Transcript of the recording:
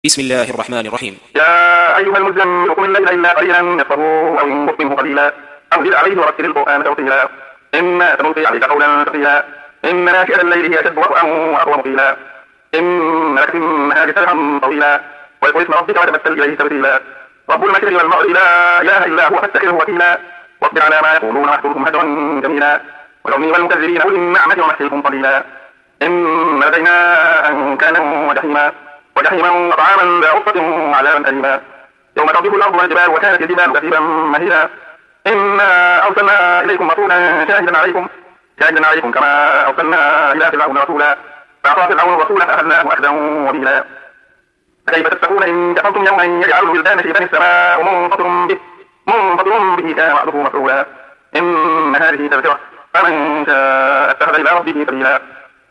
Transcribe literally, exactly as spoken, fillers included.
بسم الله الرحمن الرحيم. يا أيها المزمل قم الليل إلا قليلا نصفه أو انقص منه قليلا أو زد عليه ورتل القرآن ترتيلا إنا سنلقي عليك قولا ثقيلا إن ناشئة الليل هي أشد وطئا وأقوم قيلا إن لك في النهار سبحا طويلا واذكر اسم ربك وتبتل إليه تبتيلا رب المشرق والمغرب لا إله إلا هو فاتخذه وكيلا واصبر على ما يقولون واحفظهم هجرا جميلا وذرني والمكذبين أولي النعمة ومهلهم قليلا إن لدينا أنكالا وجحيما وجحيما وطعاما ذا غصة وعذابا أليما يوم ترجف الأرض والجبال وكانت الجبال كثيبا مهيلا إنا أرسلنا إليكم رسولا شاهدا عليكم شاهدا عليكم كما أرسلنا إلى فرعون رسولا فعصى فرعون الرسول فأخذناه أخذا وبيلا فكيف تتقون إن كفرتم يوما يجعل الولدان في بني السماء منفطر به منفطر به كان وعده مفعولا إن هذه تذكرة فمن شاء اتخذ إلى ربه سبيلا